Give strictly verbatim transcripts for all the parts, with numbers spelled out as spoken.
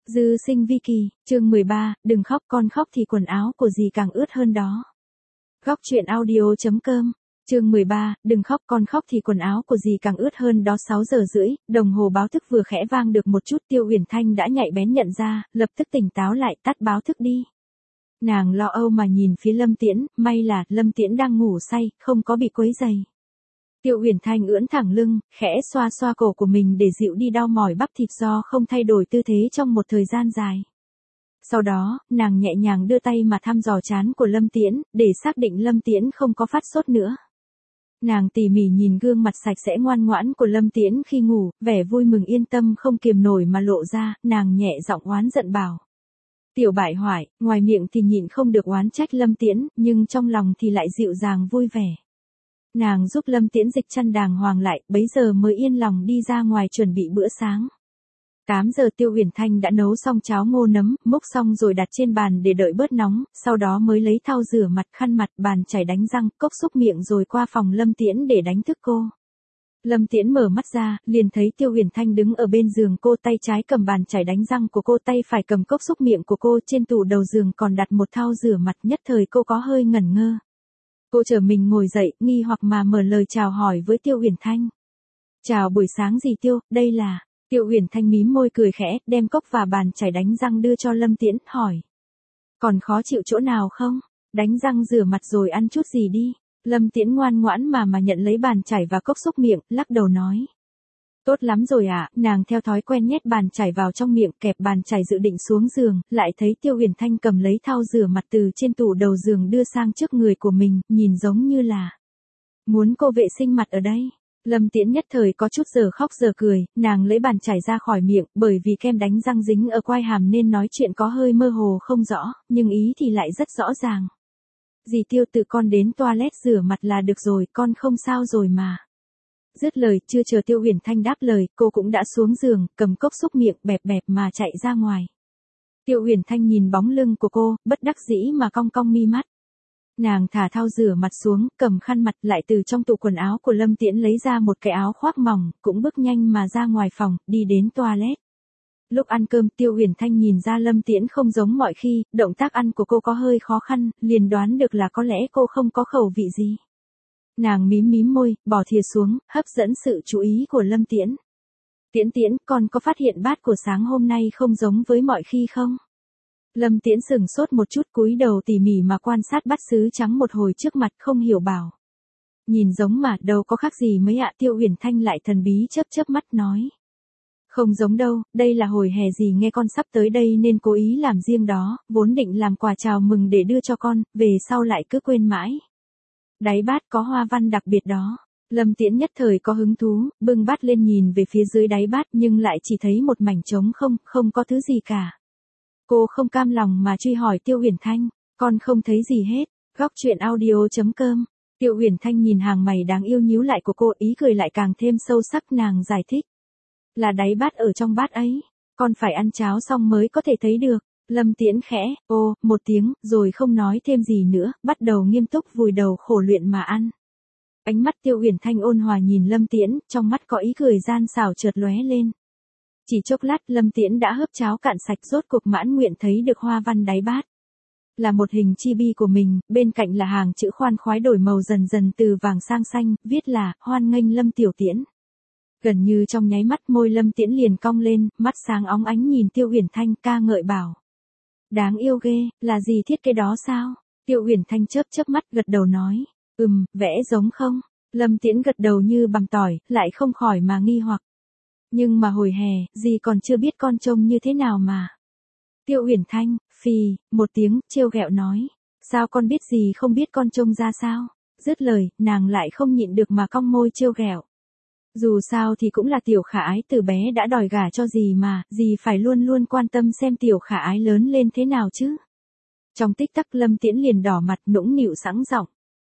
Dư sinh vi kỳ, chương mười ba, đừng khóc con khóc thì quần áo của dì càng ướt hơn đó. Góc truyện audio.com, chương mười ba, đừng khóc con khóc thì quần áo của dì càng ướt hơn đó. Sáu giờ rưỡi, đồng hồ báo thức vừa khẽ vang được một chút, Tiêu Uyển Thanh đã nhạy bén nhận ra, lập tức tỉnh táo lại, tắt báo thức đi. Nàng lo âu mà nhìn phía Lâm Tiễn, may là Lâm Tiễn đang ngủ say, không có bị quấy rầy. Tiêu Uyển Thanh ưỡn thẳng lưng, khẽ xoa xoa cổ của mình để dịu đi đau mỏi bắp thịt do không thay đổi tư thế trong một thời gian dài. Sau đó, nàng nhẹ nhàng đưa tay mà thăm dò trán của Lâm Tiễn, để xác định Lâm Tiễn không có phát sốt nữa. Nàng tỉ mỉ nhìn gương mặt sạch sẽ ngoan ngoãn của Lâm Tiễn khi ngủ, vẻ vui mừng yên tâm không kiềm nổi mà lộ ra, nàng nhẹ giọng oán giận bảo. Tiểu bại hoại, ngoài miệng thì nhịn không được oán trách Lâm Tiễn, nhưng trong lòng thì lại dịu dàng vui vẻ. Nàng giúp Lâm Tiễn dịch chăn đàng hoàng lại, bấy giờ mới yên lòng đi ra ngoài chuẩn bị bữa sáng. tám giờ Tiêu Uyển Thanh đã nấu xong cháo ngô nấm, múc xong rồi đặt trên bàn để đợi bớt nóng, sau đó mới lấy thau rửa mặt, khăn mặt, bàn chải đánh răng, cốc xúc miệng rồi qua phòng Lâm Tiễn để đánh thức cô. Lâm Tiễn mở mắt ra, liền thấy Tiêu Uyển Thanh đứng ở bên giường cô, tay trái cầm bàn chải đánh răng của cô, tay phải cầm cốc xúc miệng của cô, trên tủ đầu giường còn đặt một thau rửa mặt, nhất thời cô có hơi ngẩn ngơ. Cô trở mình ngồi dậy, nghi hoặc mà mở lời chào hỏi với Tiêu Uyển Thanh. Chào buổi sáng dì Tiêu, đây là... Tiêu Uyển Thanh mím môi cười khẽ, đem cốc và bàn chải đánh răng đưa cho Lâm Tiễn, hỏi. Còn khó chịu chỗ nào không? Đánh răng rửa mặt rồi ăn chút gì đi. Lâm Tiễn ngoan ngoãn mà mà nhận lấy bàn chải và cốc xúc miệng, lắc đầu nói. Tốt lắm rồi ạ, à, nàng theo thói quen nhét bàn chải vào trong miệng, kẹp bàn chải dự định xuống giường, lại thấy Tiêu Uyển Thanh cầm lấy thau rửa mặt từ trên tủ đầu giường đưa sang trước người của mình, nhìn giống như là muốn cô vệ sinh mặt ở đây. Lâm Tiễn nhất thời có chút giờ khóc giờ cười, nàng lấy bàn chải ra khỏi miệng, bởi vì kem đánh răng dính ở quai hàm nên nói chuyện có hơi mơ hồ không rõ, nhưng ý thì lại rất rõ ràng. Dì Tiêu, tự con đến toilet rửa mặt là được rồi, con không sao rồi mà. Dứt lời, chưa chờ Tiêu Uyển Thanh đáp lời, cô cũng đã xuống giường, cầm cốc xúc miệng bẹp bẹp mà chạy ra ngoài. Tiêu Uyển Thanh nhìn bóng lưng của cô, bất đắc dĩ mà cong cong mi mắt. Nàng thả thau rửa mặt xuống, cầm khăn mặt, lại từ trong tủ quần áo của Lâm Tiễn lấy ra một cái áo khoác mỏng, cũng bước nhanh mà ra ngoài phòng, đi đến toilet. Lúc ăn cơm, Tiêu Uyển Thanh nhìn ra Lâm Tiễn không giống mọi khi, động tác ăn của cô có hơi khó khăn, liền đoán được là có lẽ cô không có khẩu vị gì. Nàng mím mím môi, bỏ thìa xuống, hấp dẫn sự chú ý của Lâm Tiễn. Tiễn Tiễn, con có phát hiện bát của sáng hôm nay không giống với mọi khi không? Lâm Tiễn sửng sốt một chút, cúi đầu tỉ mỉ mà quan sát bát sứ trắng một hồi trước mặt, không hiểu bảo. Nhìn giống mà, đâu có khác gì mấy ạ. Tiêu Uyển Thanh lại thần bí chớp chớp mắt nói. Không giống đâu, đây là hồi hè gì nghe con sắp tới đây nên cố ý làm riêng đó, vốn định làm quà chào mừng để đưa cho con, về sau lại cứ quên mãi. Đáy bát có hoa văn đặc biệt đó. Lâm Tiễn nhất thời có hứng thú, bưng bát lên nhìn về phía dưới đáy bát nhưng lại chỉ thấy một mảnh trống không, không có thứ gì cả. Cô không cam lòng mà truy hỏi Tiêu Uyển Thanh, con không thấy gì hết. Góc truyện audio.com, Tiêu Uyển Thanh nhìn hàng mày đáng yêu nhíu lại của cô, ý cười lại càng thêm sâu sắc, nàng giải thích. Là đáy bát ở trong bát ấy, con phải ăn cháo xong mới có thể thấy được. Lâm Tiễn khẽ, ô, một tiếng, rồi không nói thêm gì nữa, bắt đầu nghiêm túc vùi đầu khổ luyện mà ăn. Ánh mắt Tiêu Uyển Thanh ôn hòa nhìn Lâm Tiễn, trong mắt có ý cười gian xảo chợt lóe lên. Chỉ chốc lát, Lâm Tiễn đã hớp cháo cạn sạch, rốt cuộc mãn nguyện thấy được hoa văn đáy bát. Là một hình chibi của mình, bên cạnh là hàng chữ khoan khoái đổi màu dần dần từ vàng sang xanh, viết là, hoan nghênh Lâm Tiểu Tiễn. Gần như trong nháy mắt môi Lâm Tiễn liền cong lên, mắt sáng óng ánh nhìn Tiêu Uyển Thanh, ca ngợi bảo. Đáng yêu ghê, là gì thiết kế đó sao? Tiêu Uyển Thanh chớp chớp mắt gật đầu nói. Ừm, vẽ giống không? Lâm Tiễn gật đầu như bằng tỏi, lại không khỏi mà nghi hoặc. Nhưng mà hồi hè, dì còn chưa biết con trông như thế nào mà. Tiêu Uyển Thanh, phì, một tiếng, trêu ghẹo nói. Sao con biết dì không biết con trông ra sao? Dứt lời, nàng lại không nhịn được mà cong môi trêu ghẹo. Dù sao thì cũng là Tiểu Khả Ái từ bé đã đòi gả cho dì mà, dì phải luôn luôn quan tâm xem Tiểu Khả Ái lớn lên thế nào chứ. Trong tích tắc Lâm Tiễn liền đỏ mặt nũng nịu sẵn giọng.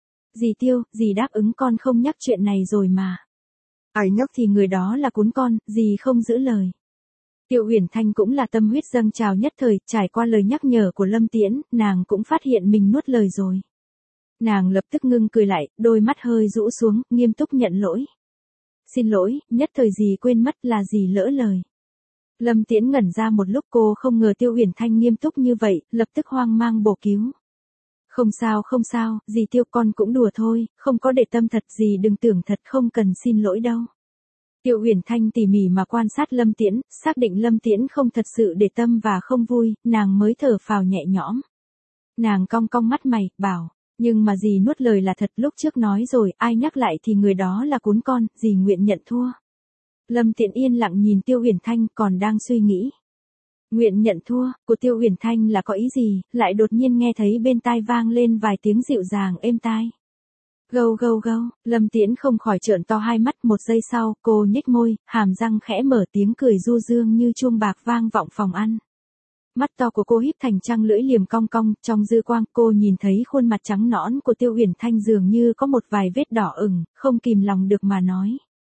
Dì Tiêu, dì đáp ứng con không nhắc chuyện này rồi mà. Ai nhắc thì người đó là cún con, dì không giữ lời. Tiêu Uyển Thanh cũng là tâm huyết dâng trào nhất thời, trải qua lời nhắc nhở của Lâm Tiễn, nàng cũng phát hiện mình nuốt lời rồi. Nàng lập tức ngưng cười lại, đôi mắt hơi rũ xuống, nghiêm túc nhận lỗi. Xin lỗi, nhất thời dì quên mất, là dì lỡ lời. Lâm Tiễn ngẩn ra một lúc, cô không ngờ Tiêu Uyển Thanh nghiêm túc như vậy, lập tức hoang mang bổ cứu. Không sao không sao, dì Tiêu con cũng đùa thôi, không có để tâm thật, dì đừng tưởng thật, không cần xin lỗi đâu. Tiêu Uyển Thanh tỉ mỉ mà quan sát Lâm Tiễn, xác định Lâm Tiễn không thật sự để tâm và không vui, nàng mới thở phào nhẹ nhõm. Nàng cong cong mắt mày, bảo, nhưng mà dì nuốt lời là thật, lúc trước nói rồi, ai nhắc lại thì người đó là cún con, dì nguyện nhận thua. Lâm Tiễn yên lặng nhìn Tiêu Uyển Thanh, còn đang suy nghĩ. Nguyện nhận thua, của Tiêu Uyển Thanh là có ý gì, lại đột nhiên nghe thấy bên tai vang lên vài tiếng dịu dàng êm tai. Gâu gâu gâu, Lâm Tiễn không khỏi trợn to hai mắt, một giây sau, cô nhếch môi, hàm răng khẽ mở, tiếng cười du dương như chuông bạc vang vọng phòng ăn. Mắt to của cô híp thành trăng lưỡi liềm cong cong, trong dư quang cô nhìn thấy khuôn mặt trắng nõn của Tiêu Uyển Thanh dường như có một vài vết đỏ ửng, không kìm lòng được mà nói.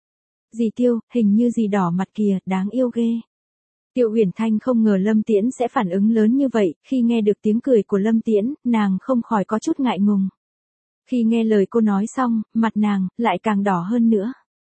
Dì Tiêu, hình như dì đỏ mặt kìa, đáng yêu ghê. Tiêu Uyển Thanh không ngờ Lâm Tiễn sẽ phản ứng lớn như vậy, khi nghe được tiếng cười của Lâm Tiễn, nàng không khỏi có chút ngại ngùng. Khi nghe lời cô nói xong, mặt nàng lại càng đỏ hơn nữa.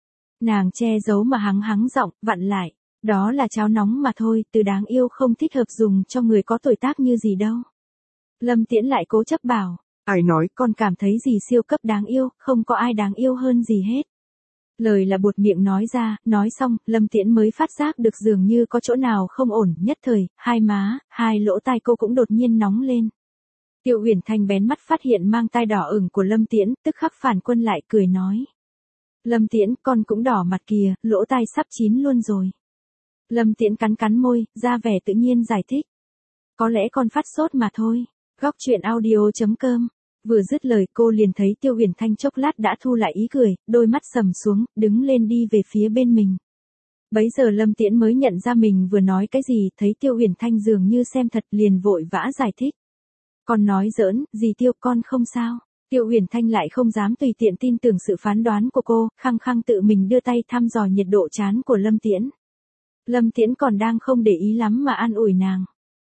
Nàng che giấu mà hắng hắng giọng, vặn lại, đó là cháo nóng mà thôi, từ đáng yêu không thích hợp dùng cho người có tuổi tác như gì đâu. Lâm Tiễn lại cố chấp bảo, ai nói, con cảm thấy gì siêu cấp đáng yêu, không có ai đáng yêu hơn gì hết. Lời là buột miệng nói ra, nói xong, Lâm Tiễn mới phát giác được dường như có chỗ nào không ổn, nhất thời, hai má, hai lỗ tai cô cũng đột nhiên nóng lên. Tiêu Uyển Thanh bén mắt phát hiện mang tai đỏ ửng của Lâm Tiễn, tức khắc phản quân lại cười nói. Lâm Tiễn, con cũng đỏ mặt kìa, lỗ tai sắp chín luôn rồi. Lâm Tiễn cắn cắn môi, ra vẻ tự nhiên giải thích. Có lẽ con phát sốt mà thôi. Góc truyện audio chấm com. Vừa dứt lời cô liền thấy Tiêu Uyển Thanh chốc lát đã thu lại ý cười, đôi mắt sầm xuống, đứng lên đi về phía bên mình. Bấy giờ Lâm Tiễn mới nhận ra mình vừa nói cái gì, thấy Tiêu Uyển Thanh dường như xem thật liền vội vã giải thích. Con nói giỡn, dì Tiêu con không sao. Tiêu Uyển Thanh lại không dám tùy tiện tin tưởng sự phán đoán của cô, khăng khăng tự mình đưa tay thăm dò nhiệt độ trán của Lâm Tiễn. Lâm Tiễn còn đang không để ý lắm mà an ủi nàng.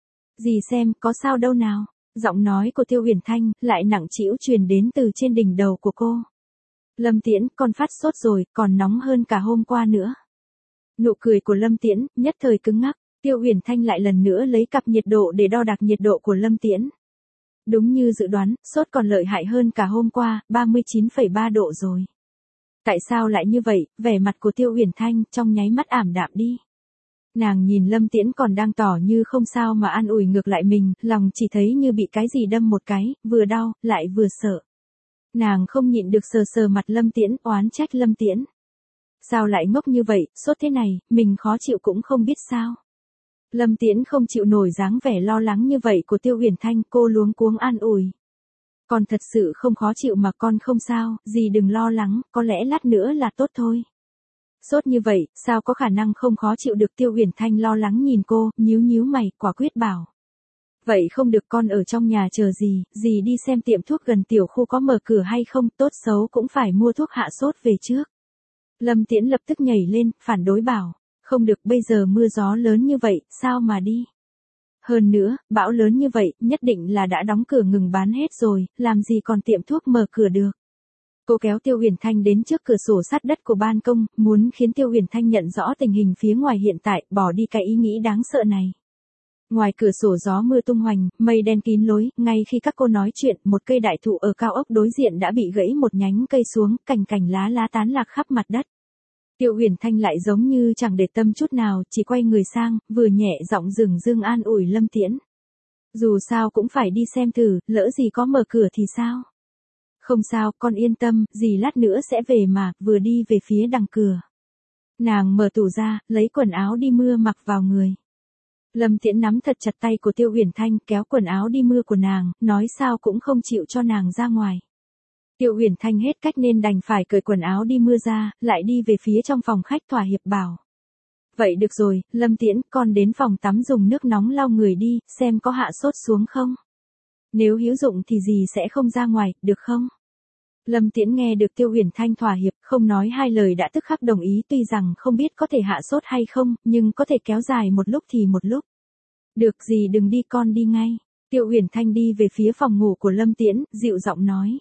Dì xem, có sao đâu nào. Giọng nói của Tiêu Uyển Thanh lại nặng trĩu truyền đến từ trên đỉnh đầu của cô. Lâm Tiễn, con phát sốt rồi, còn nóng hơn cả hôm qua nữa. Nụ cười của Lâm Tiễn nhất thời cứng ngắc, Tiêu Uyển Thanh lại lần nữa lấy cặp nhiệt độ để đo đạc nhiệt độ của Lâm Tiễn. Đúng như dự đoán, sốt còn lợi hại hơn cả hôm qua, ba mươi chín phẩy ba độ rồi. Tại sao lại như vậy? Vẻ mặt của Tiêu Uyển Thanh trong nháy mắt ảm đạm đi. Nàng nhìn Lâm Tiễn còn đang tỏ như không sao mà an ủi ngược lại mình, lòng chỉ thấy như bị cái gì đâm một cái, vừa đau, lại vừa sợ. Nàng không nhịn được sờ sờ mặt Lâm Tiễn, oán trách Lâm Tiễn. Sao lại ngốc như vậy, sốt thế này, mình khó chịu cũng không biết sao. Lâm Tiễn không chịu nổi dáng vẻ lo lắng như vậy của Tiêu Uyển Thanh, cô luống cuống an ủi. Con thật sự không khó chịu mà con không sao, dì đừng lo lắng, có lẽ lát nữa là tốt thôi. Sốt như vậy, sao có khả năng không khó chịu được? Tiêu Uyển Thanh lo lắng nhìn cô, nhíu nhíu mày, quả quyết bảo. Vậy không được, con ở trong nhà chờ dì, dì đi xem tiệm thuốc gần tiểu khu có mở cửa hay không, tốt xấu cũng phải mua thuốc hạ sốt về trước. Lâm Tiễn lập tức nhảy lên, phản đối bảo. Không được, bây giờ mưa gió lớn như vậy, sao mà đi? Hơn nữa, bão lớn như vậy, nhất định là đã đóng cửa ngừng bán hết rồi, làm gì còn tiệm thuốc mở cửa được. Cô kéo Tiêu Uyển Thanh đến trước cửa sổ sát đất của ban công, muốn khiến Tiêu Uyển Thanh nhận rõ tình hình phía ngoài hiện tại, bỏ đi cái ý nghĩ đáng sợ này. Ngoài cửa sổ gió mưa tung hoành, mây đen kín lối, ngay khi các cô nói chuyện, một cây đại thụ ở cao ốc đối diện đã bị gãy một nhánh cây xuống, cành cành lá lá tán lạc khắp mặt đất. Tiêu Uyển Thanh lại giống như chẳng để tâm chút nào, chỉ quay người sang, vừa nhẹ giọng dừng dưng an ủi Lâm Tiễn. Dù sao cũng phải đi xem thử, lỡ gì có mở cửa thì sao? Không sao, con yên tâm, dì lát nữa sẽ về mà, vừa đi về phía đằng cửa. Nàng mở tủ ra, lấy quần áo đi mưa mặc vào người. Lâm Tiễn nắm thật chặt tay của Tiêu Uyển Thanh, kéo quần áo đi mưa của nàng, nói sao cũng không chịu cho nàng ra ngoài. Tiêu Uyển Thanh hết cách nên đành phải cởi quần áo đi mưa ra, lại đi về phía trong phòng khách thỏa hiệp bảo. Vậy được rồi, Lâm Tiễn, con đến phòng tắm dùng nước nóng lau người đi, xem có hạ sốt xuống không. Nếu hữu dụng thì dì sẽ không ra ngoài, được không? Lâm Tiễn nghe được Tiêu Uyển Thanh thỏa hiệp, không nói hai lời đã tức khắc đồng ý, tuy rằng không biết có thể hạ sốt hay không, nhưng có thể kéo dài một lúc thì một lúc. Được, dì đừng đi, con đi ngay. Tiêu Uyển Thanh đi về phía phòng ngủ của Lâm Tiễn, dịu giọng nói.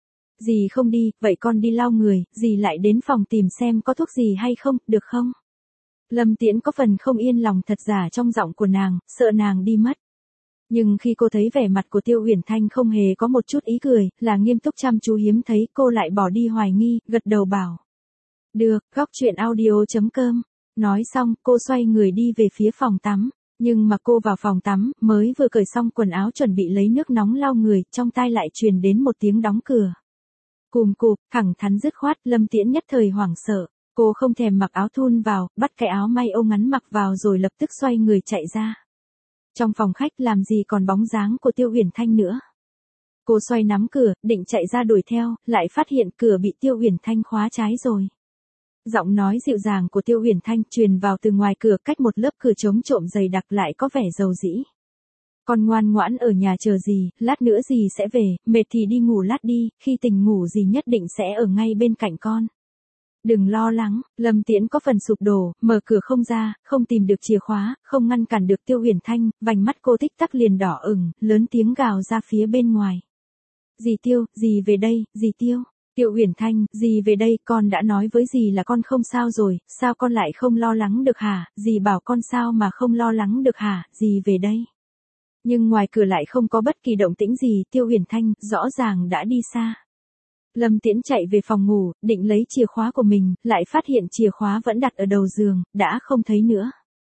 Dì không đi, vậy con đi lau người, dì lại đến phòng tìm xem có thuốc gì hay không, được không? Lâm Tiễn có phần không yên lòng thật giả trong giọng của nàng, sợ nàng đi mất. Nhưng khi cô thấy vẻ mặt của Tiêu Uyển Thanh không hề có một chút ý cười, là nghiêm túc chăm chú hiếm thấy, cô lại bỏ đi hoài nghi, gật đầu bảo. Được, góc truyện audio chấm com. Nói xong, cô xoay người đi về phía phòng tắm. Nhưng mà cô vào phòng tắm, mới vừa cởi xong quần áo chuẩn bị lấy nước nóng lau người, trong tai lại truyền đến một tiếng đóng cửa. Cùm cụp, thẳng thắn dứt khoát, Lâm Tiễn nhất thời hoảng sợ. Cô không thèm mặc áo thun vào, bắt cái áo may ô ngắn mặc vào rồi lập tức xoay người chạy ra. Trong phòng khách làm gì còn bóng dáng của Tiêu Uyển Thanh nữa. Cô xoay nắm cửa, định chạy ra đuổi theo, lại phát hiện cửa bị Tiêu Uyển Thanh khóa trái rồi. Giọng nói dịu dàng của Tiêu Uyển Thanh truyền vào từ ngoài cửa cách một lớp cửa chống trộm dày đặc lại có vẻ dầu dĩ. Con ngoan ngoãn ở nhà chờ gì, lát nữa gì sẽ về, mệt thì đi ngủ lát đi, khi tỉnh ngủ gì nhất định sẽ ở ngay bên cạnh con. Đừng lo lắng, Lâm Tiễn có phần sụp đổ, mở cửa không ra, không tìm được chìa khóa, không ngăn cản được Tiêu Uyển Thanh, vành mắt cô tích tắc liền đỏ ửng, lớn tiếng gào ra phía bên ngoài. Dì Tiêu, dì về đây, dì Tiêu. Tiêu Uyển Thanh, dì về đây, con đã nói với dì là con không sao rồi, sao con lại không lo lắng được hả, dì bảo con sao mà không lo lắng được hả, dì về đây. Nhưng ngoài cửa lại không có bất kỳ động tĩnh gì, Tiêu Uyển Thanh, rõ ràng đã đi xa. Lâm Tiễn chạy về phòng ngủ, định lấy chìa khóa của mình, lại phát hiện chìa khóa vẫn đặt ở đầu giường, đã không thấy nữa.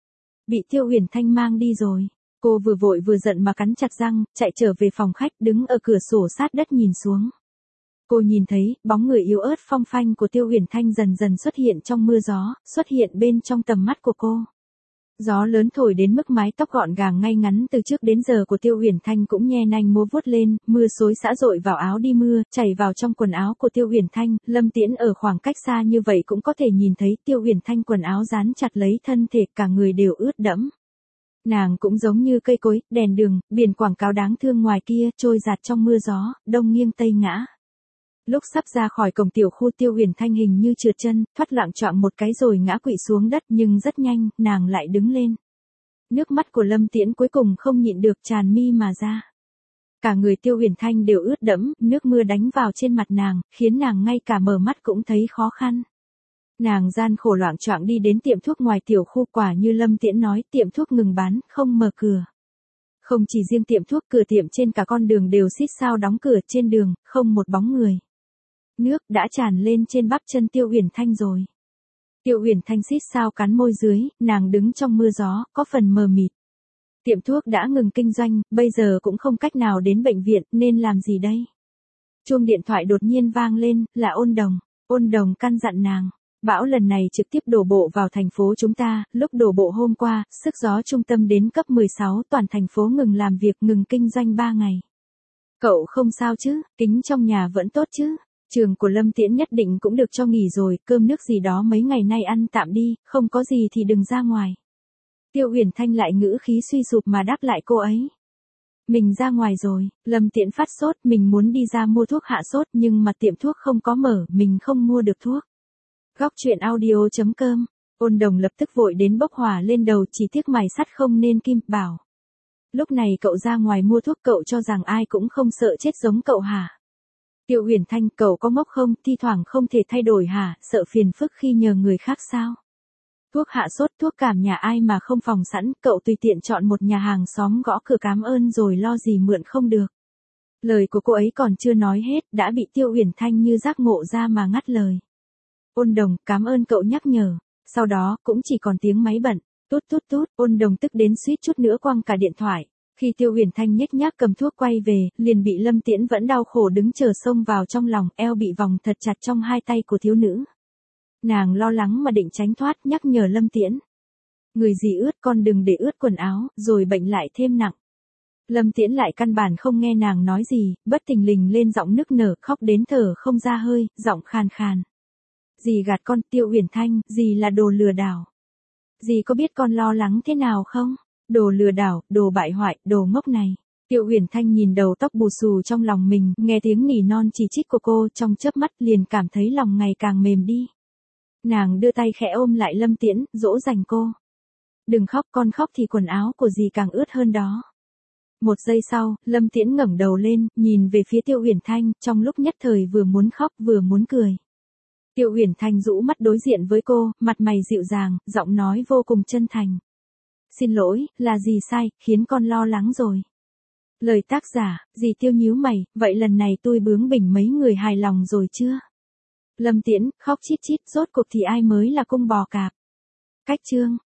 Bị Tiêu Uyển Thanh mang đi rồi. Cô vừa vội vừa giận mà cắn chặt răng, chạy trở về phòng khách, đứng ở cửa sổ sát đất nhìn xuống. Cô nhìn thấy, bóng người yếu ớt phong phanh của Tiêu Uyển Thanh dần dần xuất hiện trong mưa gió, xuất hiện bên trong tầm mắt của cô. Gió lớn thổi đến mức mái tóc gọn gàng ngay ngắn từ trước đến giờ của Tiêu Uyển Thanh cũng nhe nanh múa vuốt lên, mưa xối xả rội vào áo đi mưa, chảy vào trong quần áo của Tiêu Uyển Thanh, Lâm Tiễn ở khoảng cách xa như vậy cũng có thể nhìn thấy Tiêu Uyển Thanh quần áo dán chặt lấy thân thể, cả người đều ướt đẫm. Nàng cũng giống như cây cối, đèn đường, biển quảng cáo đáng thương ngoài kia, trôi giạt trong mưa gió, đông nghiêng tây ngã. Lúc sắp ra khỏi cổng tiểu khu, Tiêu Uyển Thanh hình như trượt chân, thoát loạng choạng một cái rồi ngã quỵ xuống đất, nhưng rất nhanh, nàng lại đứng lên. Nước mắt của Lâm Tiễn cuối cùng không nhịn được tràn mi mà ra. Cả người Tiêu Uyển Thanh đều ướt đẫm, nước mưa đánh vào trên mặt nàng, khiến nàng ngay cả mở mắt cũng thấy khó khăn. Nàng gian khổ loạng choạng đi đến tiệm thuốc ngoài tiểu khu, quả như Lâm Tiễn nói, tiệm thuốc ngừng bán, không mở cửa. Không chỉ riêng tiệm thuốc, cửa tiệm trên cả con đường đều xít sao đóng cửa, trên đường, không một bóng người. Nước đã tràn lên trên bắp chân Tiêu Uyển Thanh rồi. Tiêu Uyển Thanh xít sao cắn môi dưới, nàng đứng trong mưa gió, có phần mờ mịt. Tiệm thuốc đã ngừng kinh doanh, bây giờ cũng không cách nào đến bệnh viện, nên làm gì đây? Chuông điện thoại đột nhiên vang lên, là Ôn Đồng. Ôn Đồng căn dặn nàng, bão lần này trực tiếp đổ bộ vào thành phố chúng ta, lúc đổ bộ hôm qua, sức gió trung tâm đến cấp mười sáu, toàn thành phố ngừng làm việc, ngừng kinh doanh ba ngày. Cậu không sao chứ, kính trong nhà vẫn tốt chứ? Trường của Lâm Tiễn nhất định cũng được cho nghỉ rồi, cơm nước gì đó mấy ngày nay ăn tạm đi, không có gì thì đừng ra ngoài. Tiêu Uyển Thanh lại ngữ khí suy sụp mà đáp lại cô ấy. Mình ra ngoài rồi, Lâm Tiễn phát sốt, mình muốn đi ra mua thuốc hạ sốt nhưng mà tiệm thuốc không có mở, mình không mua được thuốc. Góc truyện audio chấm com. Ôn Đồng lập tức vội đến bốc hỏa lên đầu, chỉ tiếc mài sắt không nên kim, bảo. Lúc này cậu ra ngoài mua thuốc, cậu cho rằng ai cũng không sợ chết giống cậu hả? Tiêu Uyển Thanh, cậu có ngốc không, thi thoảng không thể thay đổi hả, sợ phiền phức khi nhờ người khác sao? Thuốc hạ sốt, thuốc cảm nhà ai mà không phòng sẵn, cậu tùy tiện chọn một nhà hàng xóm gõ cửa cảm ơn rồi lo gì mượn không được. Lời của cô ấy còn chưa nói hết, đã bị Tiêu Uyển Thanh như giác ngộ ra mà ngắt lời. Ôn Đồng, cảm ơn cậu nhắc nhở. Sau đó, cũng chỉ còn tiếng máy bận, tút tút tút, Ôn Đồng tức đến suýt chút nữa quăng cả điện thoại. Khi Tiêu Uyển Thanh nhếch nhác cầm thuốc quay về, liền bị Lâm Tiễn vẫn đau khổ đứng chờ xông vào trong lòng, eo bị vòng thật chặt trong hai tay của thiếu nữ. Nàng lo lắng mà định tránh thoát, nhắc nhở Lâm Tiễn. Người gì ướt, con đừng để ướt quần áo, rồi bệnh lại thêm nặng. Lâm Tiễn lại căn bản không nghe nàng nói gì, bất thình lình lên giọng nức nở, khóc đến thở không ra hơi, giọng khàn khàn. Dì gạt con, Tiêu Uyển Thanh, dì là đồ lừa đảo. Dì có biết con lo lắng thế nào không? Đồ lừa đảo, đồ bại hoại, đồ ngốc này. Tiêu Uyển Thanh nhìn đầu tóc bù xù trong lòng mình, nghe tiếng nỉ non chỉ trích của cô, trong chớp mắt liền cảm thấy lòng ngày càng mềm đi. Nàng đưa tay khẽ ôm lại Lâm Tiễn, dỗ dành cô. Đừng khóc, con khóc thì quần áo của dì càng ướt hơn đó. Một giây sau, Lâm Tiễn ngẩng đầu lên, nhìn về phía Tiêu Uyển Thanh, trong lúc nhất thời vừa muốn khóc vừa muốn cười. Tiêu Uyển Thanh rũ mắt đối diện với cô, mặt mày dịu dàng, giọng nói vô cùng chân thành. Xin lỗi, là dì sai, khiến con lo lắng rồi. Lời tác giả, dì Tiêu nhíu mày, vậy lần này tôi bướng bỉnh mấy người hài lòng rồi chưa? Lâm Tiễn, khóc chít chít, rốt cuộc thì ai mới là cung bò cạp? Cách chương